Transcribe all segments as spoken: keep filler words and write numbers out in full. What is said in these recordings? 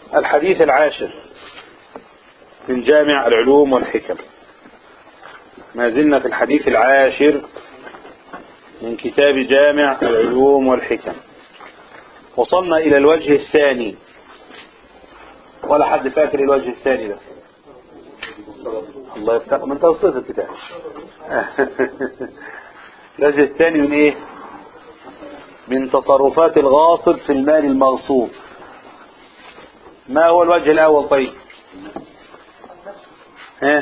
الحديث العاشر من جامع العلوم والحكم. ما زلنا في الحديث العاشر من كتاب جامع العلوم والحكم. وصلنا إلى الوجه الثاني. ولا حد فاكر الوجه الثاني ده؟ الله يفتح من توصيف الكتاب. الوجه الثاني من ايه؟ من تصرفات الغاصب في المال المغصوب. ما هو الوجه الاول؟ طيب ها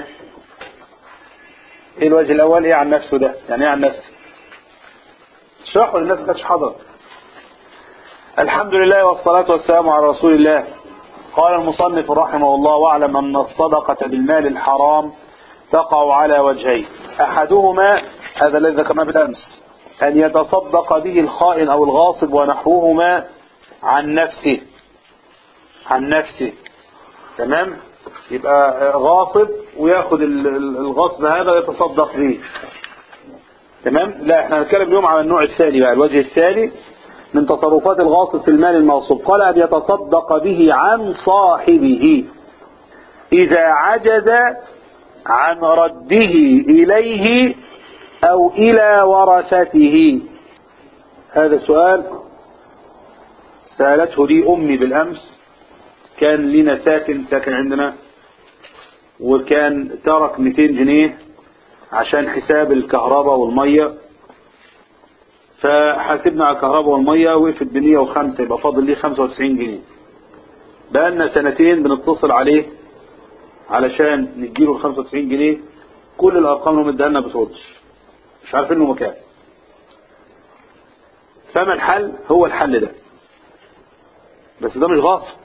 ايه الوجه الاول؟ ايه عن نفسه ده؟ يعني ايه عن نفسه؟ اشرحوا للناس ما كانتش حاضره. الحمد لله والصلاة والسلام على رسول الله. قال المصنف رحمه الله: واعلم أن الصدقة بالمال الحرام تقع على وجهين. أحدهما هذا الذي ذكرناه بالأمس، أن يتصدق به الخائن أو الغاصب ونحوهما عن نفسه عن نفسه تمام؟ يبقى غاصب ويأخذ الغصب هذا ويتصدق به. تمام؟ لا، احنا هنتكلم اليوم عن النوع الثاني بقى، الوجه الثاني من تصرفات الغاصب في المال المغصوب. قال: أن يتصدق به عن صاحبه إذا عجز عن رده إليه أو إلى ورثته. هذا سؤال سألته لي أمي بالأمس. كان لنا ساكن ساكن عندنا، وكان ترك مئتين جنيه عشان حساب الكهرباء والمية، فحاسبنا على الكهرباء والمية وقفت بمية وخمسة، يبقى فاضل لي خمسة وتسعين جنيه. بقالنا سنتين بنتصل عليه علشان نديله ال خمسة وتسعين جنيه، كل الارقام اللي مديها لنا بتردش، مش عارفين له مكان. فما الحل؟ هو الحل ده، بس ده مش غاصب.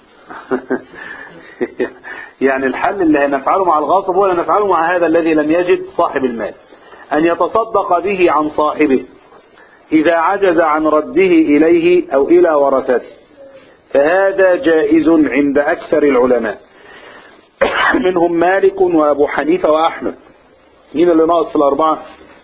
يعني الحل اللي هنفعله مع الغاصب هو اللي نفعله مع هذا الذي لم يجد صاحب المال، أن يتصدق به عن صاحبه إذا عجز عن رده إليه أو إلى ورثته. فهذا جائز عند أكثر العلماء، منهم مالك وأبو حنيفة وأحمد. مين اللي ناقص في الأربعة؟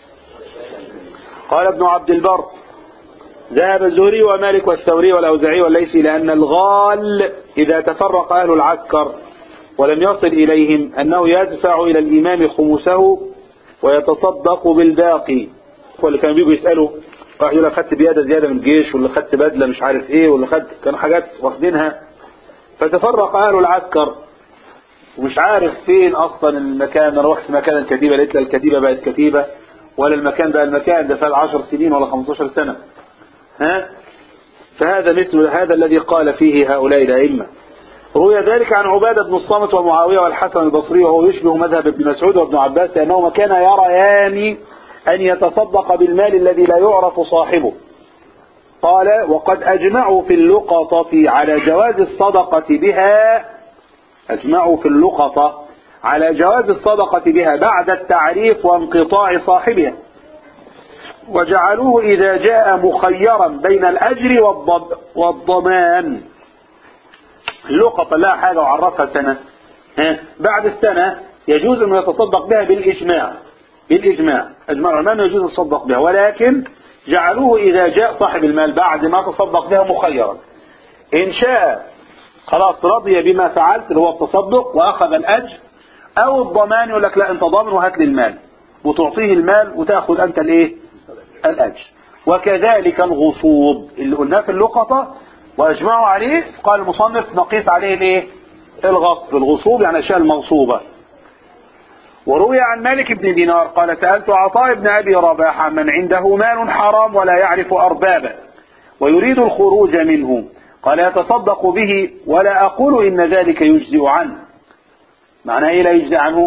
قال ابن عبد البر: ذهب الزهري ومالك والثوري والأوزاعي والليثي لأن الغال إذا تفرق أهل العسكر ولم يصل إليهم أنه يدفع إلى الإمام خمسه ويتصدق بالباقي. واللي كانوا بيجوا يسألوا واحد يقول: خدت بيادة زيادة من الجيش، ولا خدت بدلة مش عارف ايه، ولا خدت، كانوا حاجات واخدينها. فتفرق أهل العسكر ومش عارف فين أصلا المكان. أنا رحت مكان الكتيبة لقيت الكتيبة بقت كتيبة، ولا المكان بقى المكان ده فات عشر سنين ولا خمستاشر سنة. ها؟ فهذا مثل هذا الذي قال فيه هؤلاء الأئمة. روي ذلك عن عبادة بن الصامت ومعاوية والحسن البصري، وهو يشبه مذهب ابن مسعود وابن عباس، لأنهما كانا يريان أن يتصدق بالمال الذي لا يعرف صاحبه. قال: وقد أجمعوا في اللقطة على جواز الصدقة بها أجمعوا في اللقطة على جواز الصدقة بها بعد التعريف وانقطاع صاحبها، وجعلوه إذا جاء مخيرا بين الأجر والضمان. اللقطة لا حاجة وعرفها سنة، بعد السنة يجوز أن يتصدق بها بالإجماع. بالإجماع أجمع العلماء أنه يجوز التصدق بها، ولكن جعلوه إذا جاء صاحب المال بعد ما تصدق بها مخيرا. إن شاء خلاص رضي بما فعلت اللي هو التصدق وأخذ الأجر، أو الضمان يقول لك: لا، أنت ضامن وهات لي المال، وتعطيه المال وتأخذ أنت الإيه؟ الأجر. وكذلك الغصوب اللي قلناه في اللقطة وأجمعوا عليه، قال المصنف: نقيس عليه الإيه؟ الغصب. الغصوب يعني الأشياء المغصوبة. وروي عن مالك بن دينار قال: سألت عطاء بن أبي رباح من عنده مال حرام ولا يعرف أربابه ويريد الخروج منه، قال: يتصدق به ولا أقول إن ذلك يجزئ عنه. معناه إيه لا يجزئ عنه؟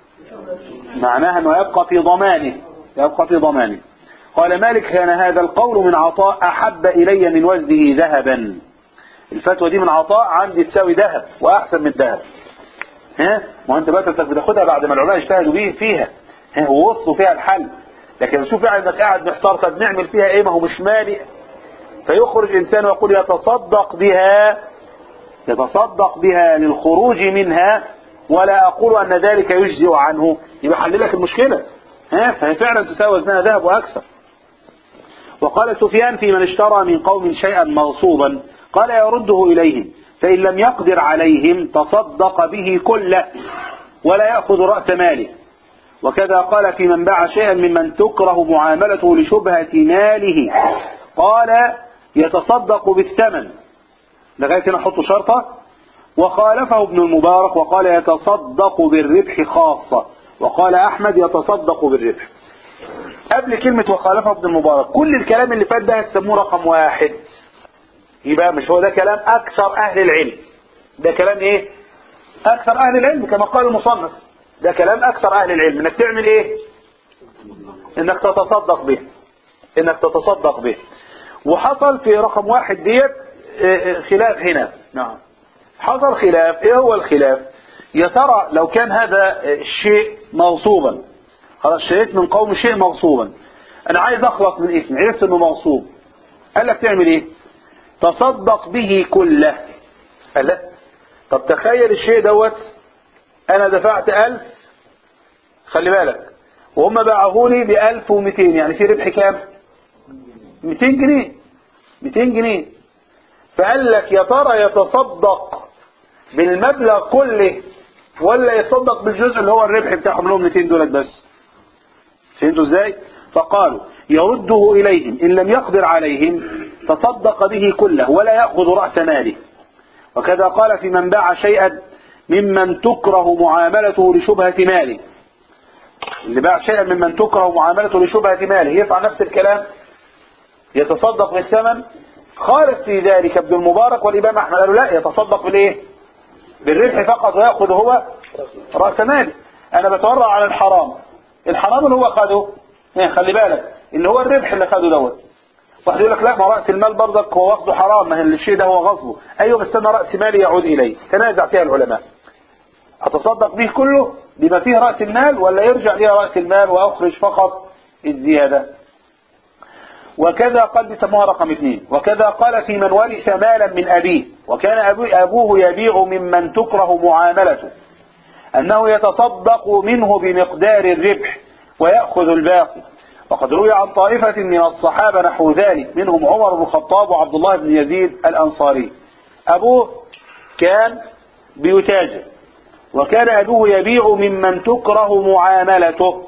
معناها أنه يبقى في ضمانه يبقى في ضمانه. قال مالك: كان هذا القول من عطاء أحب إلي من وزنه ذهبا. الفتوى دي من عطاء عندي تساوي ذهب وأحسن من ذهب. ها؟ ما أنت بقى بتاخدها بعد ما العلماء اجتهدوا به فيها، ها، ووصلوا فيها الحل. لكن شوف يعني انك قاعد محتار، طب نعمل فيها ايه؟ ما هو مش مالي. فيخرج انسان ويقول: يتصدق بها يتصدق بها للخروج منها ولا أقول أن ذلك يجزئ عنه. يبقى حل لك المشكلة. ها؟ فهي فعلا تساوي وزنها ذهب وأكثر. وقال سفيان في من اشترى من قوم شيئا مغصوبا: قال يرده إليهم، فإن لم يقدر عليهم تصدق به كله ولا يأخذ رأس ماله. وكذا قال في من باع شيئا ممن تكره معاملته لشبهة ماله، قال يتصدق بالثمن، لغاية هنا نحط شرطة. وخالفه ابن المبارك وقال يتصدق بالربح خاصة، وقال أحمد يتصدق بالربح. قبل كلمة وخالفه ابن المبارك كل الكلام اللي فات ده هتسموه رقم واحد، يبقى مش هو ده كلام أكثر أهل العلم، ده كلام إيه؟ أكثر أهل العلم كما قال المصنف، ده كلام أكثر أهل العلم. إنك تعمل إيه؟ إنك تتصدق به، إنك تتصدق به. وحصل في رقم واحد ديت خلاف هنا. نعم، حصل خلاف. إيه هو الخلاف؟ يا ترى لو كان هذا الشيء مغصوبا، خلاص شريت من قوم شيء مغصوبا، أنا عايز أخلص من اسمي، عرفت إنه مغصوب، قال لك تعمل إيه؟ تصدق به كله. قال لا، طب تخيل الشيء دوت أنا دفعت ألف، خلي بالك، وهم باعوهولي بألف ومئتين، يعني في ربح كام؟ مئتين جنيه، مئتين جنيه. فقال لك يا ترى يتصدق بالمبلغ كله ولا يتصدق بالجزء اللي هو الربح بتاعهم لهم مئتين دولار بس؟ فهمتوا ازاي؟ فقالوا يرده إليهم إن لم يقدر عليهم تصدق به كله ولا يأخذ رأس ماله. وكذا قال في من باع شيئا ممن تكره معاملته لشبهة ماله، اللي باع شيئا ممن تكره معاملته لشبهة ماله يفعل نفس الكلام، يتصدق بالثمن. خالف في ذلك ابن المبارك والإمام أحمد، قالوا لا، يتصدق بالإيه؟ بالربح فقط ويأخذ هو رأس ماله. أنا بتورع على الحرام، الحرام اللي هو خده، يعني خلي بالك اللي هو الربح اللي خده دوت. واحد يقول لك لا، ما رأس المال برضك هو واخده حرام، ما الشيء ده هو غصبه. أيوه بس أنا رأس مالي يعود إليه، تنازع فيها العلماء، أتصدق به كله بما فيه رأس المال ولا يرجع لي رأس المال وأخرج فقط الزيادة. وكذا قال بسموها رقم اثنين. وكذا قال في من ورث مالا من أبيه وكان أبوه يبيع ممن تكره معاملته أنه يتصدق منه بمقدار الربح ويأخذ الباقي. وقد روي عن طائفة من الصحابة نحو ذلك، منهم عمر بن الخطاب وعبد الله بن يزيد الأنصاري. أبوه كان بيتاجر وكان أبوه يبيع ممن تكره معاملته،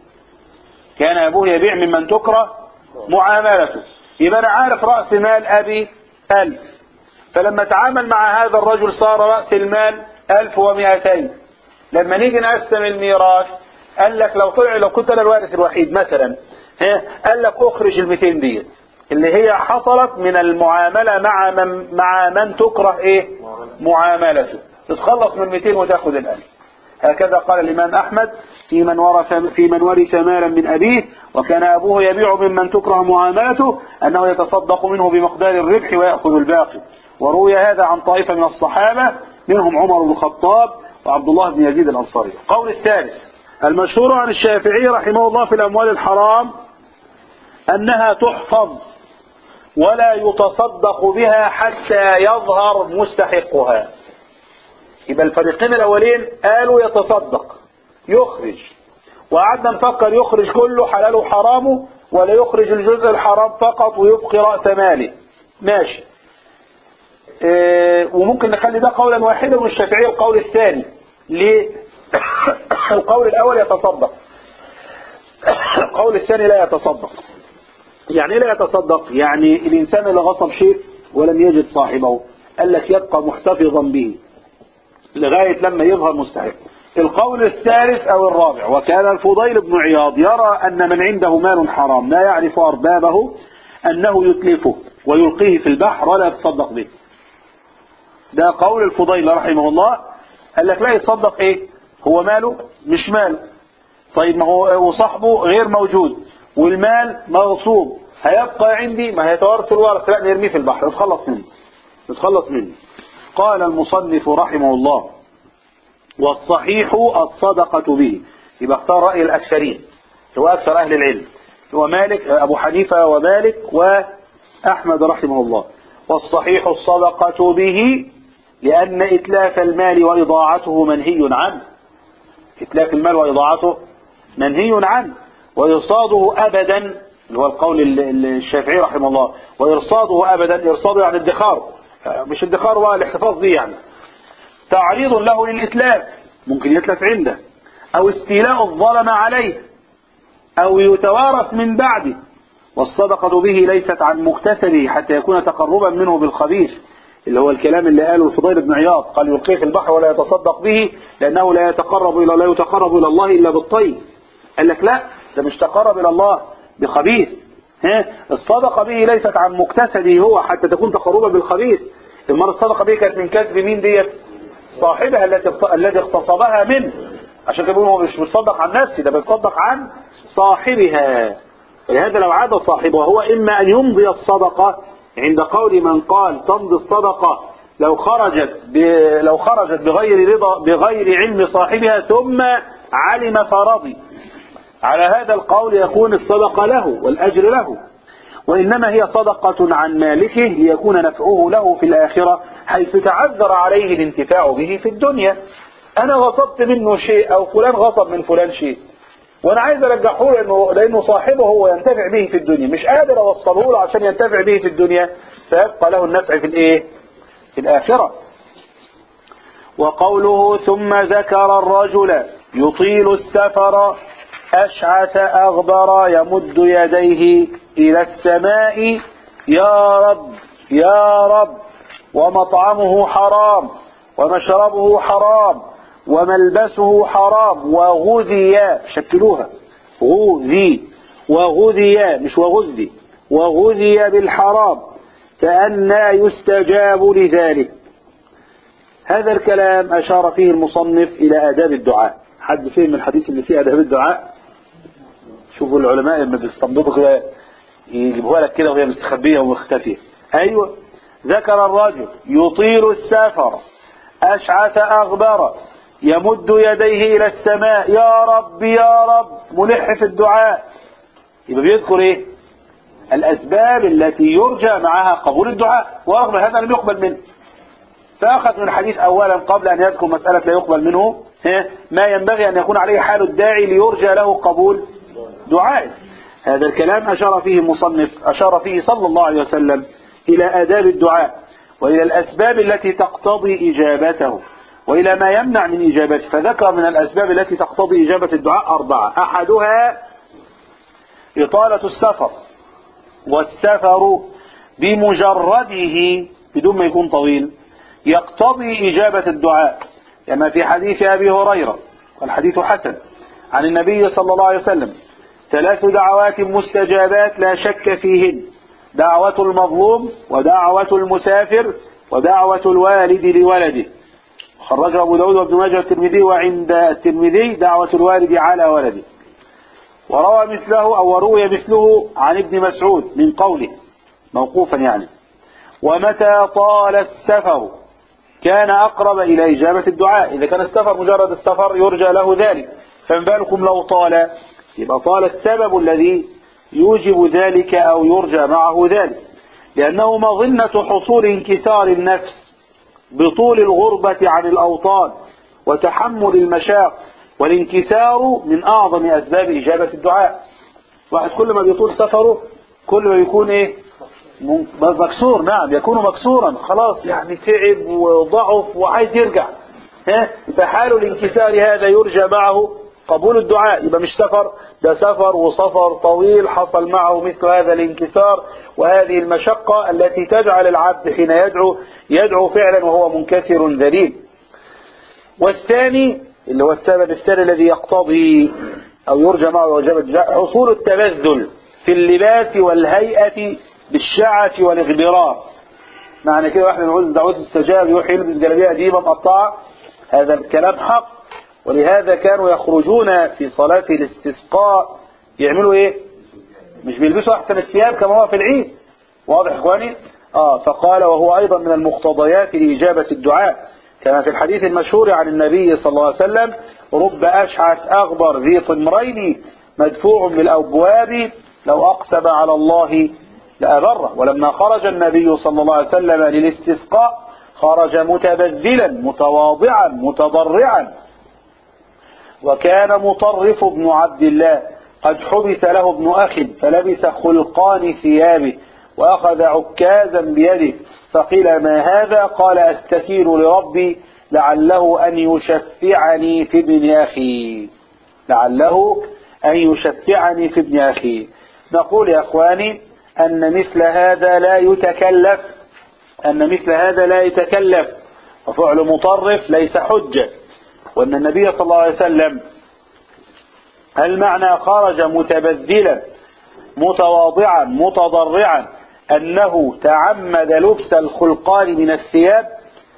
كان أبوه يبيع ممن تكره معاملته. يبقى أنا عارف رأس مال أبي ألف، فلما تعامل مع هذا الرجل صار رأس المال ألف ومئتين. لما نيجي نقسم الميراث قال لك لو طلع، لو كنت أنا الوارث الوحيد مثلا، قال لك أخرج المئتين ديت اللي هي حصلت من المعاملة مع من, مع من تكره إيه؟ معاملته، تتخلص من مئتين وتأخذ الألف. هكذا قال الإمام أحمد في من ورث في من ورث مالا من أبيه وكان أبوه يبيع ممن تكره معاملته أنه يتصدق منه بمقدار الربح ويأخذ الباقي. وروي هذا عن طائفة من الصحابة منهم عمر بن الخطاب وعبد الله بن يزيد الأنصاري. القول الثالث المشهور عن الشافعي رحمه الله في الأموال الحرام أنها تحفظ ولا يتصدق بها حتى يظهر مستحقها. يبقى الفريقين الأولين قالوا يتصدق يخرج، وقعدنا نفكر يخرج كله حلاله وحرامه ولا يخرج الجزء الحرام فقط ويبقي رأس ماله. ماشي، اه وممكن نخلي ده قولا واحدا والشافعي القول الثاني. ليه؟ القول الأول يتصدق، القول الثاني لا يتصدق. يعني لا يتصدق يعني الإنسان اللي غصب شيء ولم يجد صاحبه قال لك يبقى محتفظا به لغاية لما يظهر مستحق. القول الثالث أو الرابع وكان الفضيل بن عياض يرى أن من عنده مال حرام لا يعرف أربابه أنه يتلفه ويلقيه في البحر ولا يتصدق به. ده قول الفضيل رحمه الله، قال لك لا يتصدق ايه؟ هو ماله مش ماله. طيب ما هو وصاحبه غير موجود والمال مغصوب، هيبقى عندي ما هيتوارث الورث، لا نرميه في البحر نتخلص منه نتخلص منه. قال المصنف رحمه الله والصحيح الصدقة به. يبقى اختار رأي الأكثرين هو أكثر أهل العلم، هو مالك أبو حنيفة ومالك وأحمد رحمه الله. والصحيح الصدقة به لأن إتلاف المال وإضاعته منهي عنه، إتلاف المال وإضاعته منهي عنه. وإرصاده أبدا اللي هو القول الشافعي رحمه الله، وإرصاده أبدا إرصاده يعني ادخاره، مش ادخار بقى الاحتفاظ دي يعني، تعريض له للإتلاف، ممكن يتلف عنده، أو استيلاء الظلم عليه، أو يتوارث من بعده. والصدقة به ليست عن مكتسبه حتى يكون تقربا منه بالخبيث، اللي هو الكلام اللي قاله الفضيل بن عياض، قال يلقيه في البحر ولا يتصدق به لأنه لا يتقرب إلى لا يتقرب إلى الله إلا بالطيب. قال لك لا، ده مش تقرب إلى الله بخبيث. ها، الصدقة به ليست عن مكتسبه هو حتى تكون تقربا بالخبيث. المرة الصدقة به كانت من كسب مين ديت؟ صاحبها الذي اغتصبها منه. عشان كده هو مش بيصدق عن نفسه، ده بيصدق عن صاحبها. ولهذا لو عاد صاحبها هو إما أن يمضي الصدقة عند قول من قال تمضي الصدقة لو خرجت لو خرجت بغير رضا بغير علم صاحبها ثم علم فرضي، على هذا القول يكون الصدقة له والأجر له. وإنما هي صدقة عن مالكه ليكون نفعه له في الآخرة، حيث تعذر عليه الانتفاع به في الدنيا. أنا غصبت منه شيء أو فلان غصب من فلان شيء، وأنا عايز أرجحه لأنه, لأنه صاحبه هو ينتفع به في الدنيا، مش قادر أوصله له عشان ينتفع به في الدنيا، فيبقى له النفع في الإيه؟ في الآخرة. وقوله ثم ذكر الرجل يطيل السفر أشعث أغبر يمد يديه إلى السماء يا رب يا رب، ومطعمه حرام ومشربه حرام وملبسه حرام وغذي، شكلوها غذي وغذي مش وغذي، وغذي بالحرام، فأنى يستجاب لذلك. هذا الكلام أشار فيه المصنف إلى آداب الدعاء. حد فهم من الحديث اللي فيه آداب الدعاء؟ شوفوا العلماء لما بيستنبطوا كده يجيبوها لك كده وهي مستخبية ومختفية. أيوة، ذكر الرجل يطيل السفر أشعث أغبر يمد يديه إلى السماء يا رب يا رب، ملح في الدعاء. يبقى بيذكر إيه؟ الأسباب التي يرجى معها قبول الدعاء، ورغم هذا لم يقبل منه. فأخذ من الحديث أولا قبل أن يذكر مسألة لا يقبل منه ما ينبغي أن يكون عليه حال الداعي ليرجى له قبول دعائه. هذا الكلام أشار فيه المصنف أشار فيه صلى الله عليه وسلم إلى آداب الدعاء، وإلى الأسباب التي تقتضي إجابته، وإلى ما يمنع من إجابته. فذكر من الأسباب التي تقتضي إجابة الدعاء أربعة. أحدها إطالة السفر، والسفر بمجرده بدون ما يكون طويل يقتضي إجابة الدعاء، كما في حديث أبي هريرة والحديث حسن عن النبي صلى الله عليه وسلم: ثلاث دعوات مستجابات لا شك فيهن، دعوة المظلوم ودعوة المسافر ودعوة الوالد لولده. خرجه أبو داود وابن ماجه والترمذي، وعند الترمذي دعوة الوالد على ولده. وروى مثله أو وروي مثله عن ابن مسعود من قوله موقوفا يعني: ومتى طال السفر كان أقرب إلى إجابة الدعاء. إذا كان السفر مجرد السفر يرجى له ذلك، فما بالكم لو طال؟ يبقى طال السبب الذي يوجب ذلك أو يرجى معه ذلك، لأنه مظنة حصول انكسار النفس بطول الغربة عن الأوطان وتحمل المشاق، والانكسار من أعظم أسباب إجابة الدعاء. واحد كل ما بيطول سفره كل ما يكون إيه؟ مكسور. نعم، يكون مكسورا خلاص، يعني تعب وضعف وعايز يرجع. ها، فحال الانكسار هذا يرجى معه قبول الدعاء. يبقى مش سفر، ده سفر وسفر طويل حصل معه مثل هذا الانكسار وهذه المشقة التي تجعل العبد حين يدعو يدعو فعلا وهو منكسر ذليل. والثاني اللي هو السبب الثاني الذي يقتضي أو يرجى معه إجابة الدعاء: حصول التبذل في اللباس والهيئة بالشعث والإغبرار. معنى كده واحد نقول دعوته استجاب يروح يلبس جلابيه قديمه مقطعه، هذا الكلام حق. ولهذا كانوا يخرجون في صلاة الاستسقاء يعملوا ايه؟ مش بيلبسوا احسن الثياب كما هو في العيد. واضح اخواني؟ اه فقال وهو ايضا من المقتضيات لاجابة الدعاء، كما في الحديث المشهور عن النبي صلى الله عليه وسلم: رب اشعث اغبر ذي طمرين مدفوع بالابواب لو اقسم على الله لأبره. ولما خرج النبي صلى الله عليه وسلم للاستسقاء خرج متبذلا متواضعا متضرعا، وكان مطرف بن عبد الله قد حبس له ابن أخ فلبس خلقان ثيابه وأخذ عكازا بيده فقيل ما هذا؟ قال أستكين لربي لعله أن يشفعني في ابن أخي لعله أن يشفعني في ابن أخي. نقول يا أخواني أن مثل هذا لا يتكلف أن مثل هذا لا يتكلف وفعل مطرف ليس حجة، وأن النبي صلى الله عليه وسلم المعنى خرج متبذلا متواضعا متضرعا أنه تعمد لبس الخلقان من الثياب.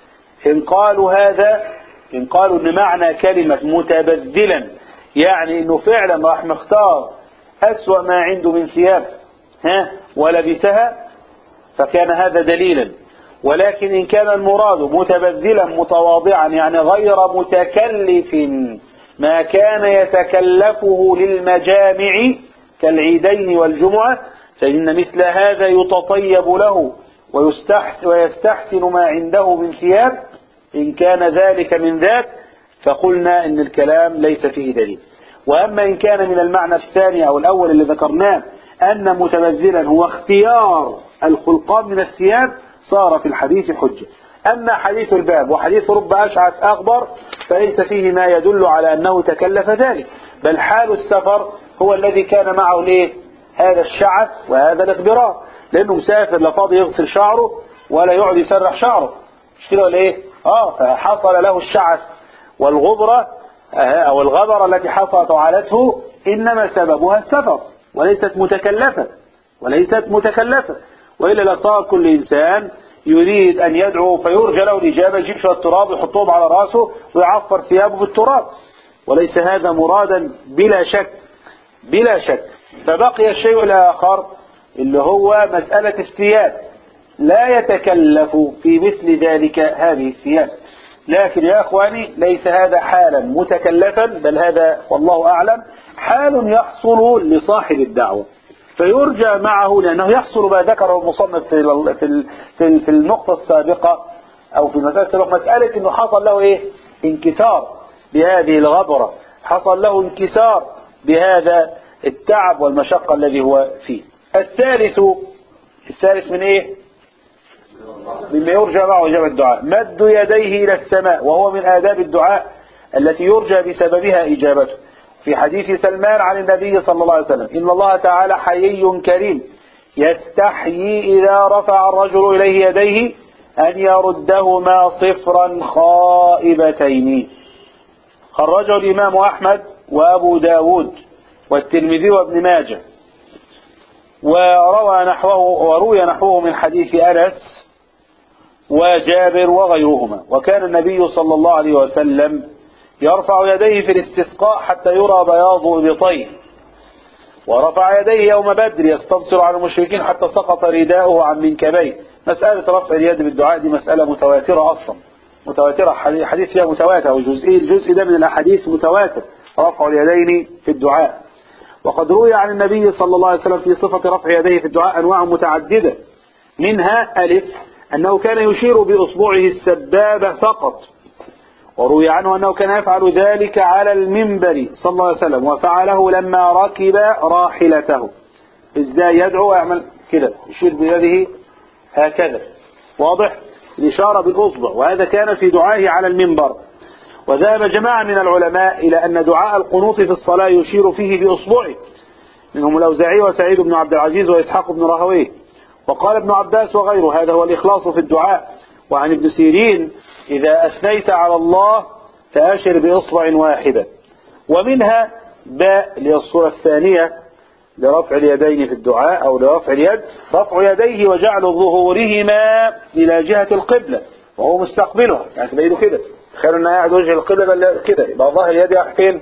إن قالوا هذا إن قالوا أن معنى كلمة متبذلا يعني أنه فعلا راح مختار أسوأ ما عنده من ثياب ها ولبسها فكان هذا دليلا. ولكن إن كان المراد متبذلا متواضعا يعني غير متكلف ما كان يتكلفه للمجامع كالعيدين والجمعة فإن مثل هذا يتطيب له ويستحسن, ويستحسن ما عنده من ثياب إن كان ذلك من ذاك فقلنا إن الكلام ليس فيه دليل. وأما إن كان من المعنى الثاني أو الأول اللي ذكرناه أن متبذلا هو اختيار الخلقان من الثياب صار في الحديث حجة. أما حديث الباب وحديث رب أشعث أخبر فليس فيه ما يدل على أنه تكلف ذلك، بل حال السفر هو الذي كان معه ليه هذا الشعث وهذا الاغبرار، لأنه مسافر لا فاضي يغسل شعره ولا يقعد يسرح شعره مش كده ولا ايه؟ اه فحصل له الشعث والغبرة أو الغبرة التي حصلت وعلته إنما سببها السفر وليست متكلفة وليست متكلفة وإلا لصار كل إنسان يريد أن يدعو فيرجى له الإجابة يجيب شوية التراب ويحطهم على رأسه ويعفر ثيابه بالتراب، وليس هذا مرادا بلا شك بلا شك. فبقي الشيء الآخر اللي هو مسألة الثياب لا يتكلف في مثل ذلك هذه الثياب، لكن يا أخواني ليس هذا حالا متكلفا بل هذا والله أعلم حال يحصل لصاحب الدعوة فيرجى معه لأنه يحصل ما ذكره المصنف في في في النقطة السابقة أو في مسألة السابقة مسألة إنه حصل له إيه انكسار بهذه الغبرة، حصل له انكسار بهذا التعب والمشقة الذي هو فيه. الثالث الثالث من إيه مما يرجى معه إجابة الدعاء مد يديه إلى السماء وهو من آداب الدعاء التي يرجى بسببها إجابته. في حديث سلمان عن النبي صلى الله عليه وسلم إن الله تعالى حيي كريم يستحيي إذا رفع الرجل إليه يديه أن يردهما صفرا خائبتين. خرجه الإمام أحمد وأبو داود والترمذي وابن ماجه وروى نحوه وروي نحوه من حديث أنس وجابر وغيرهما. وكان النبي صلى الله عليه وسلم يرفع يديه في الاستسقاء حتى يرى بياض إبطيه، ورفع يديه يوم بدر يستبصر على المشركين حتى سقط رداؤه عن منكبيه. مسألة رفع اليد بالدعاء دي مسألة متواترة أصلا متواترة حديث فيها متواتر وجزئي الجزء ده من الأحاديث متواتر رفع اليدين في الدعاء. وقد روي عن النبي صلى الله عليه وسلم في صفة رفع يديه في الدعاء أنواع متعددة، منها ألف أنه كان يشير بأصبعه السبابة فقط، وروي عنه أنه كان يفعل ذلك على المنبر صلى الله عليه وسلم وفعله لما ركب راحلته. إزاي يدعو ويعمل كده يشير بيده هكذا واضح الإشارة بالأصبع، وهذا كان في دعائه على المنبر. وذهب جماعة من العلماء إلى أن دعاء القنوط في الصلاة يشير فيه بأصبعه، منهم الأوزاعي وسعيد بن عبد العزيز وإسحاق بن راهويه. وقال ابن عباس وغيره هذا هو الإخلاص في الدعاء. وعن ابن سيرين إذا أثنيت على الله فأشر بإصبع واحدة. ومنها باء للصورة الثانية لرفع اليدين في الدعاء أو لرفع اليد رفع يديه وجعل ظهورهما إلى جهة القبلة وهو مستقبلها، يعني تلاقيه كده تخيلوا أنه قاعد وجه القبلة كده يبقى ظاهر اليد راح فين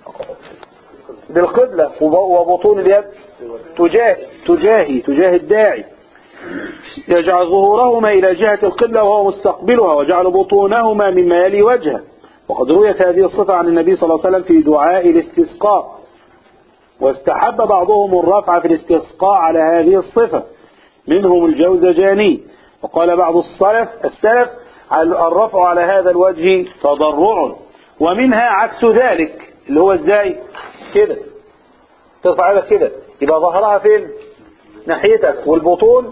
بالقبلة وبطون اليد تجاه تجاهي تجاه الداعي. يجعل ظهورهما إلى جهة القبلة وهو مستقبلها وجعل بطونهما مما يلي وجهه. وقد رويت هذه الصفة عن النبي صلى الله عليه وسلم في دعاء الاستسقاء، واستحب بعضهم الرفع في الاستسقاء على هذه الصفة منهم الجوزجاني. وقال بعض السلف السلف الرفع على هذا الوجه تضرع. ومنها عكس ذلك اللي هو ازاي كده ترفع على كده يبقى ظهرها فين ناحيتك والبطون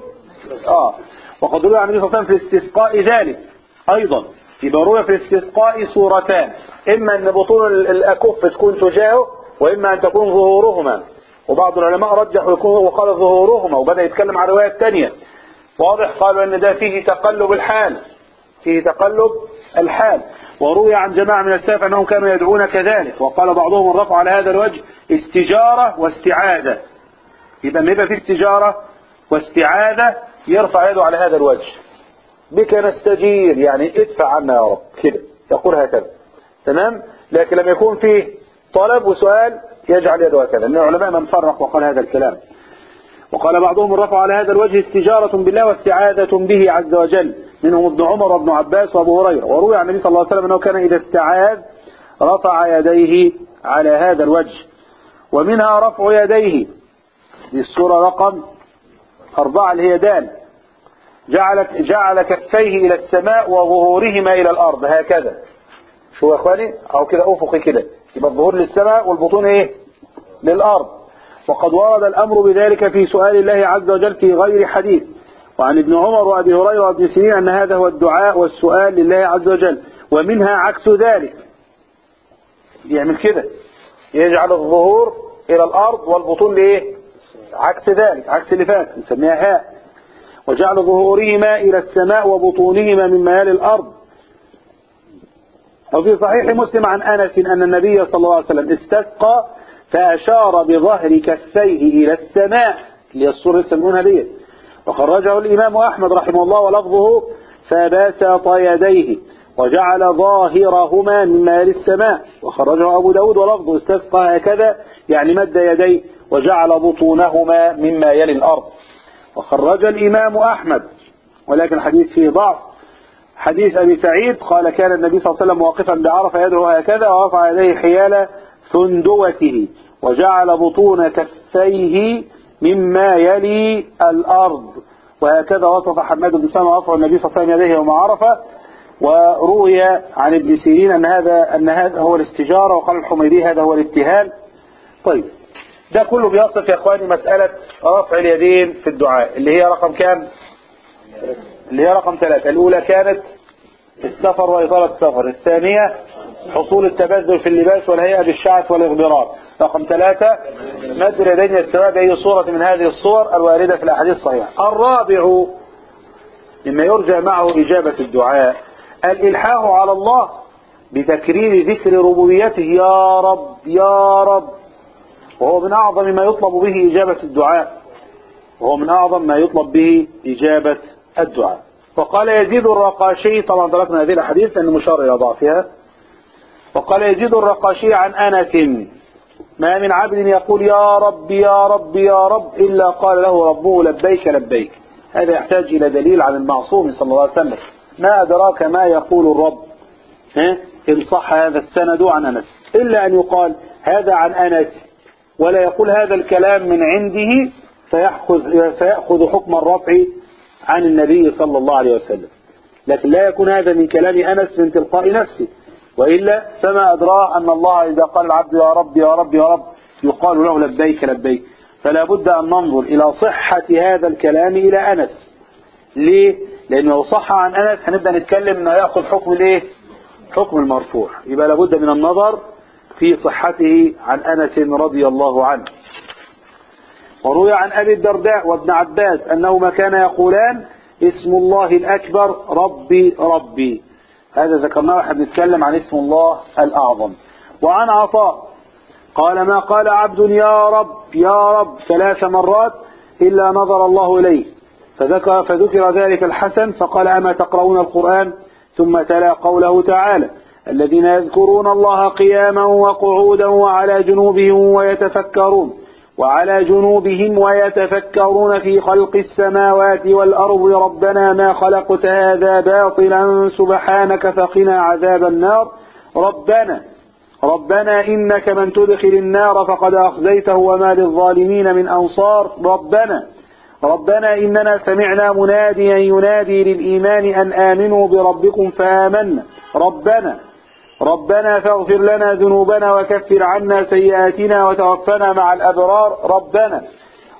اه وقد روي عن النبي صلى الله عليه وسلم في الاستسقاء ذلك ايضا. يبقى روي في الاستسقاء صورتان، اما ان بطون الاكف تكون تجاهه، واما ان تكون ظهورهما. وبعض العلماء رجح ويكون وقال ظهورهما وبدأ يتكلم عن روايات تانية. واضح؟ قالوا ان ده فيه تقلب الحال، فيه تقلب الحال. وروي عن جماعة من السلف انهم كانوا يدعون كذلك، وقال بعضهم الرفع على هذا الوجه استجارة واستعاذة. يبقى ما يبقى فيه استجارة واستعاذة يرفع يده على هذا الوجه، بك نستجير يعني ادفع عنا يا رب، كده يقول هكذا، تمام. لكن لما يكون فيه طلب وسؤال يجعل يده هكذا. ان العلماء من فرق وقال هذا الكلام. وقال بعضهم الرفع على هذا الوجه استجارة بالله واستعاذة به عز وجل، منهم ابن عمر وابن عباس وابو هريرة. وروي عن النبي صلى الله عليه وسلم انه كان اذا استعاذ رفع يديه على هذا الوجه. ومنها رفع يديه، دي السورة رقم أربعة اللي هي دال، جعل جعل كفيه إلى السماء وظهورهما إلى الأرض هكذا. شو يا إخواني؟ أو كده أفقي كده، يبقى الظهور للسماء والبطون إيه؟ للأرض. وقد ورد الأمر بذلك في سؤال الله عز وجل في غير حديث. وعن ابن عمر وأبي هريرة وابن سيرين أن هذا هو الدعاء والسؤال لله عز وجل. ومنها عكس ذلك، يعمل كده، يجعل الظهور إلى الأرض والبطون لإيه؟ عكس ذلك، عكس اللي فات، نسميها هاء. وجعل ظهورهما إلى السماء وبطونهما مما يلي الأرض. وفي صحيح مسلم عن أنس أن النبي صلى الله عليه وسلم استسقى فأشار بظهر كفيه إلى السماء، اللي الصورة يسمونها ليه. وخرجه الإمام أحمد رحمه الله ولفظه فبسط يديه وجعل ظاهرهما مما يلي السماء. وخرجه أبو داود ولفظه استسقى هكذا يعني مد يديه وجعل بطونهما مما يلي الأرض. وخرج الإمام أحمد، ولكن الحديث فيه ضعف، حديث أبي سعيد قال كان النبي صلى الله عليه وسلم واقفا بعرفة يدعو هكذا ورفع يديه حيال ثندوته وجعل بطون كفيه مما يلي الأرض. وهكذا وصف حماد بن سلمة رفع النبي صلى الله عليه وسلم يديه يوم عرفة. وروي عن ابن سيرين أن هذا أن هذا هو الاستجارة، وقال الحميدي هذا هو الابتهال. طيب ده كله بيصف يا اخواني مسألة رفع اليدين في الدعاء، اللي هي رقم كام؟ اللي هي رقم ثلاثة. الأولى كانت السفر وإطالة السفر، الثانية حصول التبذل في اللباس والهيئة بالشعث والإغبرار، رقم ثلاثة مد اليدين السماء بأي صورة من هذه الصور الواردة في الأحاديث الصحيحة. الرابع مما يرجى معه إجابة الدعاء الإلحاح على الله بتكرير ذكر ربوبيته، يا رب يا رب، وهو من أعظم ما يطلب به إجابة الدعاء، وهو من أعظم ما يطلب به إجابة الدعاء. وقال يزيد الرقاشي، طبعا تركنا هذه الحديث لأنه مشار إلى ضعفها. وقال يزيد الرقاشي عن أنس ما من عبد يقول يا رب يا رب يا رب إلا قال له ربه لبيك لبيك. هذا يحتاج إلى دليل عن المعصوم صلى الله عليه وسلم. ما أدراك ما يقول الرب، ها؟ إن صح هذا السند عن أنس، إلا أن يقال هذا عن أنس، ولا يقول هذا الكلام من عنده فيأخذ, فيأخذ حكم الرفع عن النبي صلى الله عليه وسلم. لكن لا يكون هذا من كلام أنس من تلقاء نفسه، وإلا فما أدرى أن الله إذا قال العبد يا رب يا رب يا رب يقال له لبيك لبيك. فلا بد أن ننظر إلى صحة هذا الكلام إلى أنس. ليه؟ لأنه لو صح عن أنس هنبدأ نتكلم أنه يأخذ حكم الإيه؟ حكم المرفوع. يبقى لابد من النظر في صحته عن أنس رضي الله عنه. وروي عن أبي الدرداء وابن عباس أنهما كان يقولان اسم الله الأكبر ربي ربي. هذا ذكرناه واحد نتكلم عن اسم الله الأعظم. وعن عطاء قال ما قال عبد يا رب يا رب ثلاث مرات إلا نظر الله إليه، فذكر, فذكر ذلك الحسن فقال أما تقرؤون القرآن؟ ثم تلا قوله تعالى الذين يذكرون الله قياما وقعودا وعلى جنوبهم ويتفكرون وعلى جنوبهم ويتفكرون في خلق السماوات والأرض ربنا ما خلقت هذا باطلا سبحانك فقنا عذاب النار ربنا ربنا إنك من تدخل النار فقد أخزيته وما للظالمين من أنصار ربنا ربنا إننا سمعنا مناديا ينادي للإيمان أن آمنوا بربكم فآمنا ربنا ربنا فاغفر لنا ذنوبنا وكفر عنا سيئاتنا وتوفنا مع الأبرار ربنا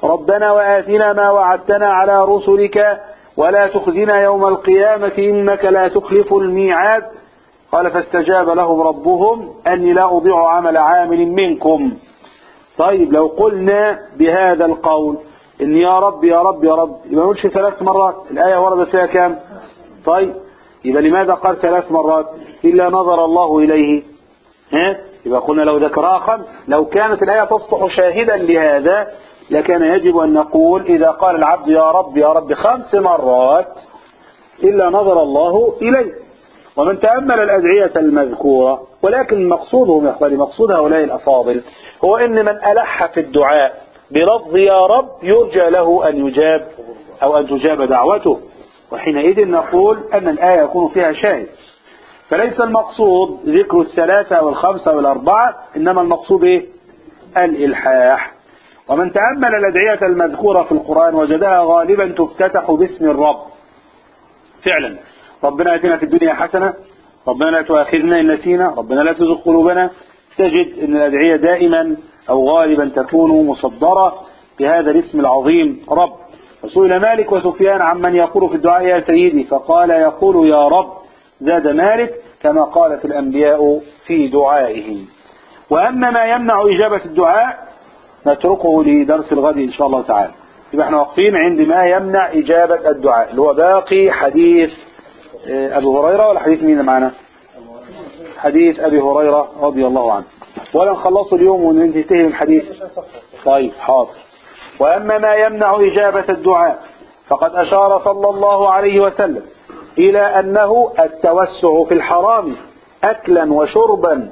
ربنا وآتنا ما وعدتنا على رسلك ولا تخزنا يوم القيامة إنك لا تخلف الميعاد. قال فاستجاب لهم ربهم أني لا أضيع عمل عامل منكم. طيب لو قلنا بهذا القول إن يا رب يا رب يا رب يبقى نقولش ثلاث مرات، الآية وردت فيها كام؟ طيب يبقى لماذا قال ثلاث مرات؟ إلا نظر الله إليه. ها؟ يبقى قلنا لو ذكرها خمس، لو كانت الآية تصلح شاهدا لهذا لكان يجب أن نقول إذا قال العبد يا رب يا رب خمس مرات إلا نظر الله إليه. ومن تأمل الأدعية المذكورة، ولكن مقصودهم يا أخواني، مقصود هؤلاء الأفاضل هو إن من ألح في الدعاء بلفظ يا رب يرجى له أن يجاب أو أن تجاب دعوته، وحينئذ نقول أن الآية يكون فيها شاهد. فليس المقصود ذكر الثلاثة أو الخمسة أو الأربعة، إنما المقصود إيه؟ الإلحاح. ومن تأمل الأدعية المذكورة في القرآن وجدها غالبا تفتتح باسم الرب فعلا. ربنا آتنا في الدنيا حسنة، ربنا لا تؤاخذنا إن نسينا، ربنا لا تزغ قلوبنا. تجد أن الأدعية دائما أو غالبا تكون مصدرة بهذا الاسم العظيم رب. وسئل مالك وسفيان عمن يقول في الدعاء يا سيدي، فقال يقول يا رب. زاد مالك كما قالت الأنبياء في دعائهم. وأما ما يمنع إجابة الدعاء نتركه لدرس الغد إن شاء الله تعالى. يبقى احنا واقفين عند ما يمنع إجابة الدعاء اللي هو باقي حديث أبي هريرة. ولا حديث مين معنا؟ حديث أبي هريرة رضي الله عنه. ولا نخلصه اليوم وننتهي من الحديث؟ طيب حاضر. وأما ما يمنع إجابة الدعاء فقد أشار صلى الله عليه وسلم إلى أنه التوسع في الحرام أكلا وشربا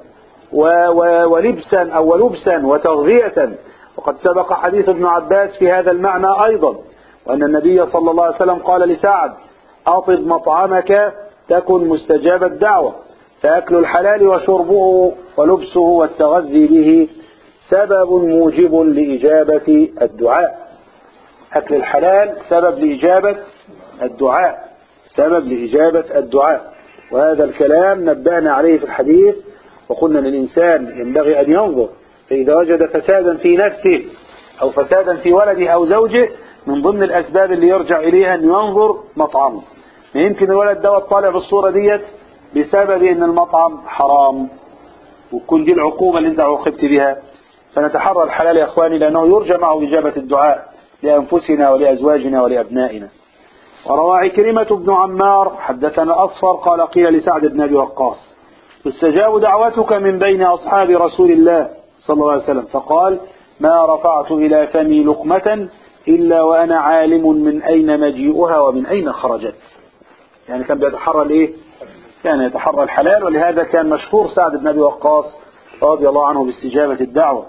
ولبسا أو ولبسا وتغذية. وقد سبق حديث ابن عباس في هذا المعنى أيضا، وأن النبي صلى الله عليه وسلم قال لسعد أطب مطعمك تكن مستجاب الدعوة. فأكل الحلال وشربه ولبسه والتغذي به سبب موجب لإجابة الدعاء. أكل الحلال سبب لإجابة الدعاء، سبب لإجابة الدعاء. وهذا الكلام نبهنا عليه في الحديث، وقلنا للإنسان ينبغي أن ينظر فإذا وجد فسادا في نفسه أو فسادا في ولده أو زوجه من ضمن الأسباب اللي يرجع إليها أن ينظر مطعمه. ما يمكن الولد دوت طالع بالصورة ديت بسبب أن المطعم حرام، وكل دي العقوبة اللي انت عوقبت بها. فنتحرى الحلال يا أخواني، لأنه يرجى معه إجابة الدعاء لأنفسنا ولأزواجنا ولأبنائنا. وروى عكرمة بن عمار حدثنا أصفر قال قيل لسعد بن أبي وقاص تستجاب دعوتك من بين أصحاب رسول الله صلى الله عليه وسلم، فقال ما رفعت إلى فمي لقمة إلا وأنا عالم من أين مجيئها ومن أين خرجت. يعني كان بيتحرى الإيه؟ كان يتحرى الحلال، ولهذا كان مشهور سعد بن أبي وقاص رضي الله عنه باستجابة الدعوة.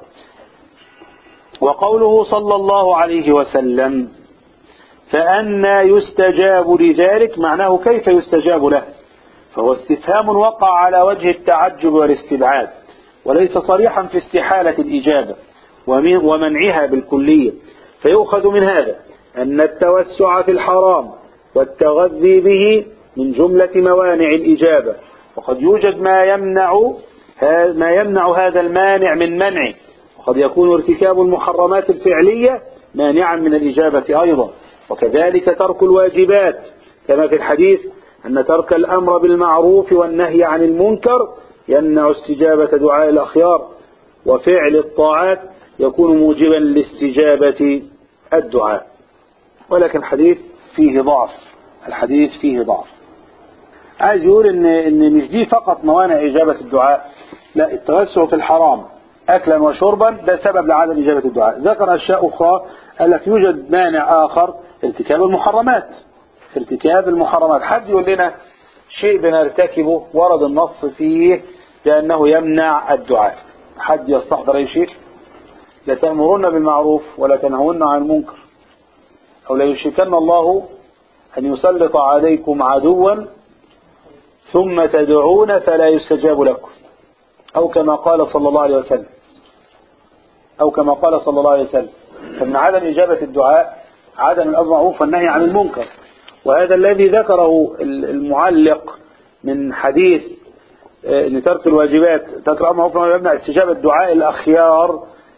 وقوله صلى الله عليه وسلم فأنى يستجاب لذلك معناه كيف يستجاب له، فهو استفهام وقع على وجه التعجب والاستبعاد، وليس صريحا في استحالة الإجابة ومنعها بالكلية. فيؤخذ من هذا أن التوسع في الحرام والتغذي به من جملة موانع الإجابة، وقد يوجد ما يمنع ما يمنع هذا المانع من منعه، وقد يكون ارتكاب المحرمات الفعلية مانعا من الإجابة أيضا. وكذلك ترك الواجبات كما في الحديث أن ترك الأمر بالمعروف والنهي عن المنكر يمنع استجابة دعاء الأخيار، وفعل الطاعات يكون موجبا لاستجابة الدعاء. ولكن الحديث فيه ضعف، الحديث فيه ضعف. عايز يقول إن, إن مش دي فقط موانع إجابة الدعاء، لا، التوسع في الحرام أكلا وشربا ده سبب لعدم إجابة الدعاء. ذكر أشياء أخرى قال لك يوجد مانع آخر ارتكاب المحرمات، ارتكاب المحرمات. حد يقول لنا شيء بنرتكبه ورد النص فيه بأنه يمنع الدعاء؟ حد يستحضر أي شيء؟ لا تأمرون بالمعروف ولا تنهون عن المنكر، أو لا يشركن الله أن يسلط عليكم عدوا ثم تدعون فلا يستجاب لكم، أو كما قال صلى الله عليه وسلم أو كما قال صلى الله عليه وسلم. فمن عدم إجابة الدعاء عدم الأمر بالمعروف والنهي عن المنكر. وهذا الذي ذكره المعلق من حديث ان ترك الواجبات ترك الأمر بالمعروف يمنع استجابة دعاء الأخيار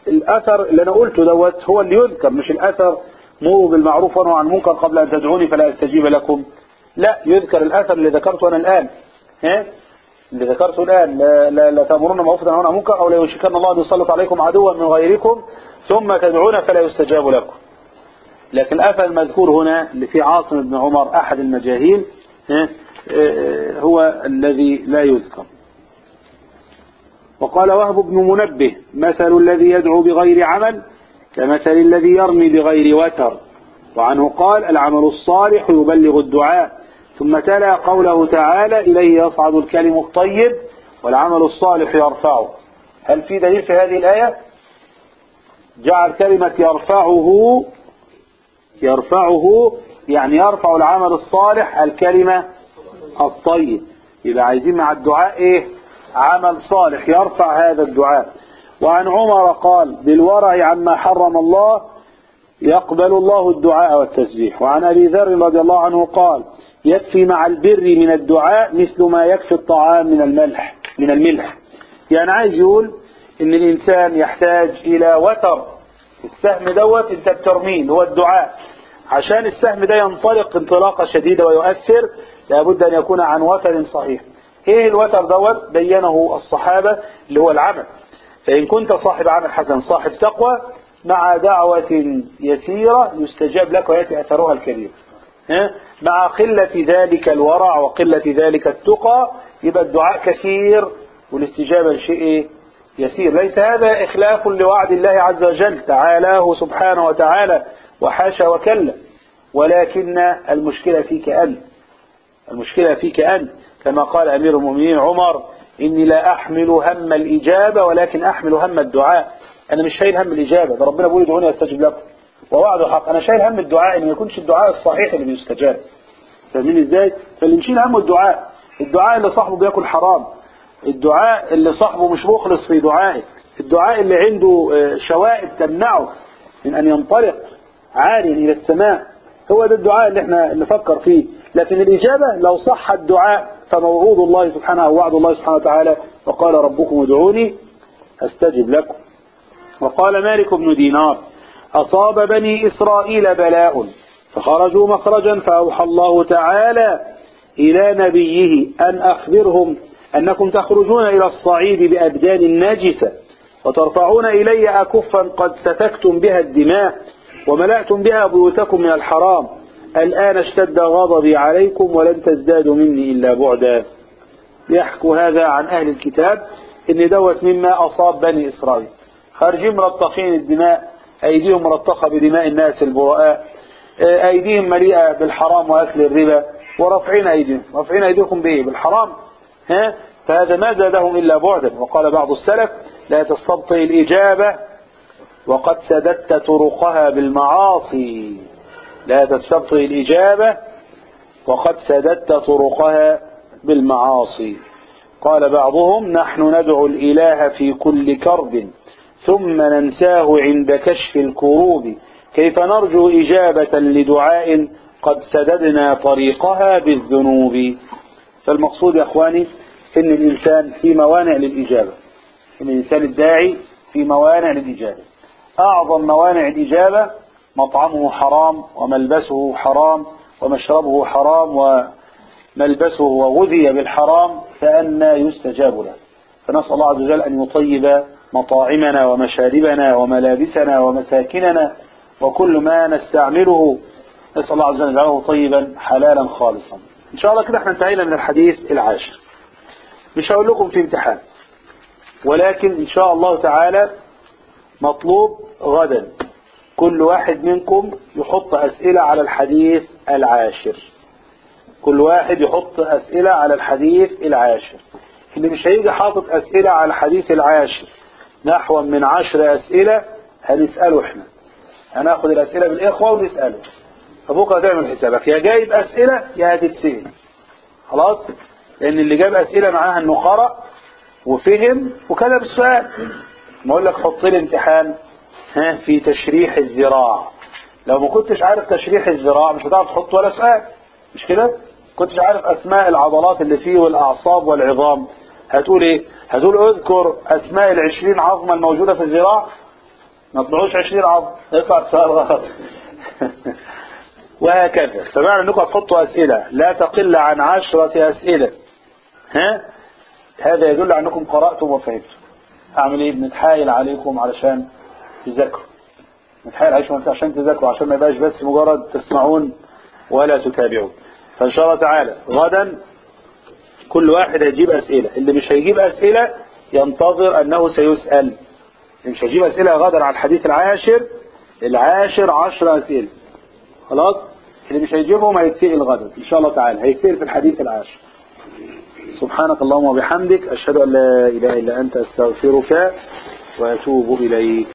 الأثر اللي أنا قلته دوت هو اللي يذكر، مش الأثر مروا بالمعروف ونهوا عن المنكر قبل أن تدعوني فلا أستجيب لكم. لا، يذكر الأثر اللي ذكرته أنا الآن، ها اللي ذكرته الآن، لا, لا, لا تأمرون بالمعروف ونهون عن المنكر أو لا يوشكن الله أن يسلط عليكم عدوا من غيركم ثم تدعون فلا يستجاب لكم. لكن الأثر المذكور هنا اللي في عاصم بن عمر أحد المجاهيل هو الذي لا يذكر. وقال وهب بن منبه مثل الذي يدعو بغير عمل كمثل الذي يرمي بغير وتر. وعنه قال العمل الصالح يبلغ الدعاء. ثم تلا قوله تعالى إليه يصعد الكلم الطيب والعمل الصالح يرفعه. هل في دليل في هذه الآية؟ جعل كلمة يرفعه يرفعه يعني يرفع العمل الصالح الكلمة الطيب. يبقى عايزين مع الدعاء ايه؟ عمل صالح يرفع هذا الدعاء. وعن عمر قال بالورع عما حرم الله يقبل الله الدعاء والتسبيح. وعن أبي ذر رضي الله عنه قال يكفي مع البر من الدعاء مثل ما يكفي الطعام من الملح من الملح. يعني عايز يقول ان الانسان يحتاج الى وتر. السهم دوت انت بترميه هو الدعاء، عشان السهم ده ينطلق انطلاقة شديدة ويؤثر لابد ان يكون عن وتر صحيح. ايه الوتر دوت؟ بينه الصحابة اللي هو العمل. فان كنت صاحب عمل حسن صاحب تقوى مع دعوة يسيرة يستجاب لك ويأتي أثرها الكبير، مع قلة ذلك الورع وقلة ذلك التقى يبقى الدعاء كثير والاستجابة شيء يسير. ليس هذا إخلاف لوعد الله عز وجل تعالاه سبحانه وتعالى وحاشا وكلا، ولكن المشكلة فيك أنت المشكلة فيك أنت كما قال أمير المؤمنين عمر إني لا أحمل هم الإجابة ولكن أحمل هم الدعاء. أنا مش شايل هم الإجابة، ده ربنا بيقول ادعوني أستجب لكم ووعده حق. أنا شايل هم الدعاء إن ما يكونش الدعاء الصحيح اللي بيستجاب. فاهمين إزاي؟ فاللي نشيل هم الدعاء، الدعاء اللي صاحبه بياكل حرام، الدعاء اللي صاحبه مش مخلص في دعائه، الدعاء اللي عنده شوائب تمنعه من أن ينطلق عاليا إلى السماء، هو ده الدعاء اللي احنا نفكر فيه. لكن الإجابة لو صح الدعاء فموعود الله سبحانه ووعد الله سبحانه وتعالى وقال ربكم ادعوني أستجب لكم. وقال مالك بن دينار أصاب بني إسرائيل بلاء فخرجوا مخرجا فأوحى الله تعالى إلى نبيه أن أخبرهم أنكم تخرجون إلى الصعيد بأبدان ناجسة وترفعون إلي أكفا قد سفكتم بها الدماء وملأتم بها بيوتكم من الحرام. الآن اشتد غضبي عليكم ولن تزدادوا مني إلا بعدا. يحكوا هذا عن أهل الكتاب إن دوت مما أصاب بني إسرائيل، خارجين مرطخين الدماء، أيديهم مرطخة بدماء الناس البراء، أيديهم مليئة بالحرام وأكل الربا، ورفعين أيديهم. رفعين أيديكم بإيه؟ بالحرام. ها؟ فهذا ما زادهم إلا بعدا. وقال بعض السلف لا تستبطئ الإجابة وقد سددت طرقها بالمعاصي. لا تستبطئ الإجابة وقد سددت طرقها بالمعاصي. قال بعضهم نحن ندعو الإله في كل كرب ثم ننساه عند كشف الكروب كيف نرجو إجابة لدعاء قد سددنا طريقها بالذنوب. فالمقصود يا أخواني إن الإنسان في موانع للإجابة، إن الإنسان الداعي في موانع للإجابة. أعظم موانع الإجابة مطعمه حرام وملبسه حرام ومشربه حرام وملبسه وغذي بالحرام فأنا يستجاب له. فنسأل الله عز وجل أن يطيب مطاعمنا ومشاربنا وملابسنا ومساكننا وكل ما نستعمله، نسأل الله عز وجل أن يجعله طيبا حلالا خالصا. إن شاء الله كده احنا انتهينا من الحديث العاشر. مش هقول لكم في امتحان، ولكن إن شاء الله تعالى مطلوب غدا كل واحد منكم يحط أسئلة على الحديث العاشر. كل واحد يحط أسئلة على الحديث العاشر. اللي مش هيجي حاطط أسئلة على الحديث العاشر نحو من عشر أسئلة هنسأله احنا، هناخد الأسئلة بالإخوة ونسأله. فبكرة تعمل حسابك يا جايب أسئلة يا هتتسئل خلاص، لأن اللي جاب أسئلة معاها إنه قرأ وفهم وكتب السؤال. ما أقول لك حط لي امتحان ها في تشريح الذراع، لو ما كنتش عارف تشريح الذراع مش هتعرف تحط ولا سؤال، مش كده؟ كنتش عارف أسماء العضلات اللي فيه والأعصاب والعظام، هتقول إيه؟ هتقول اذكر أسماء العشرين عظمة الموجودة في الذراع؟ ما طلعوش عشرين عظم يطلع السؤال غلط. وهكذا. فمعنى انكم هتحطوا اسئلة لا تقل عن عشرة اسئلة، ها، هذا يدل على انكم قرأتم وفهمتم. اعمل ايه؟ بنتحايل عليكم علشان تذاكروا، نتحايل عليكم عشان تذاكروا، عشان ما يبقاش بس مجرد تسمعون ولا تتابعون. فان شاء الله تعالى غدا كل واحد هيجيب اسئلة. اللي مش هيجيب اسئلة ينتظر انه سيسأل. اللي مش هيجيب اسئلة غدا على الحديث العاشر، العاشر عشر اسئلة، خلاص. اللي مش هيجيبهم هيتسئل غدا ان شاء الله تعالى، هيتسئل في الحديث العاشر. سبحانك اللهم وبحمدك، اشهد ان لا اله الا انت، استغفرك واتوب اليك.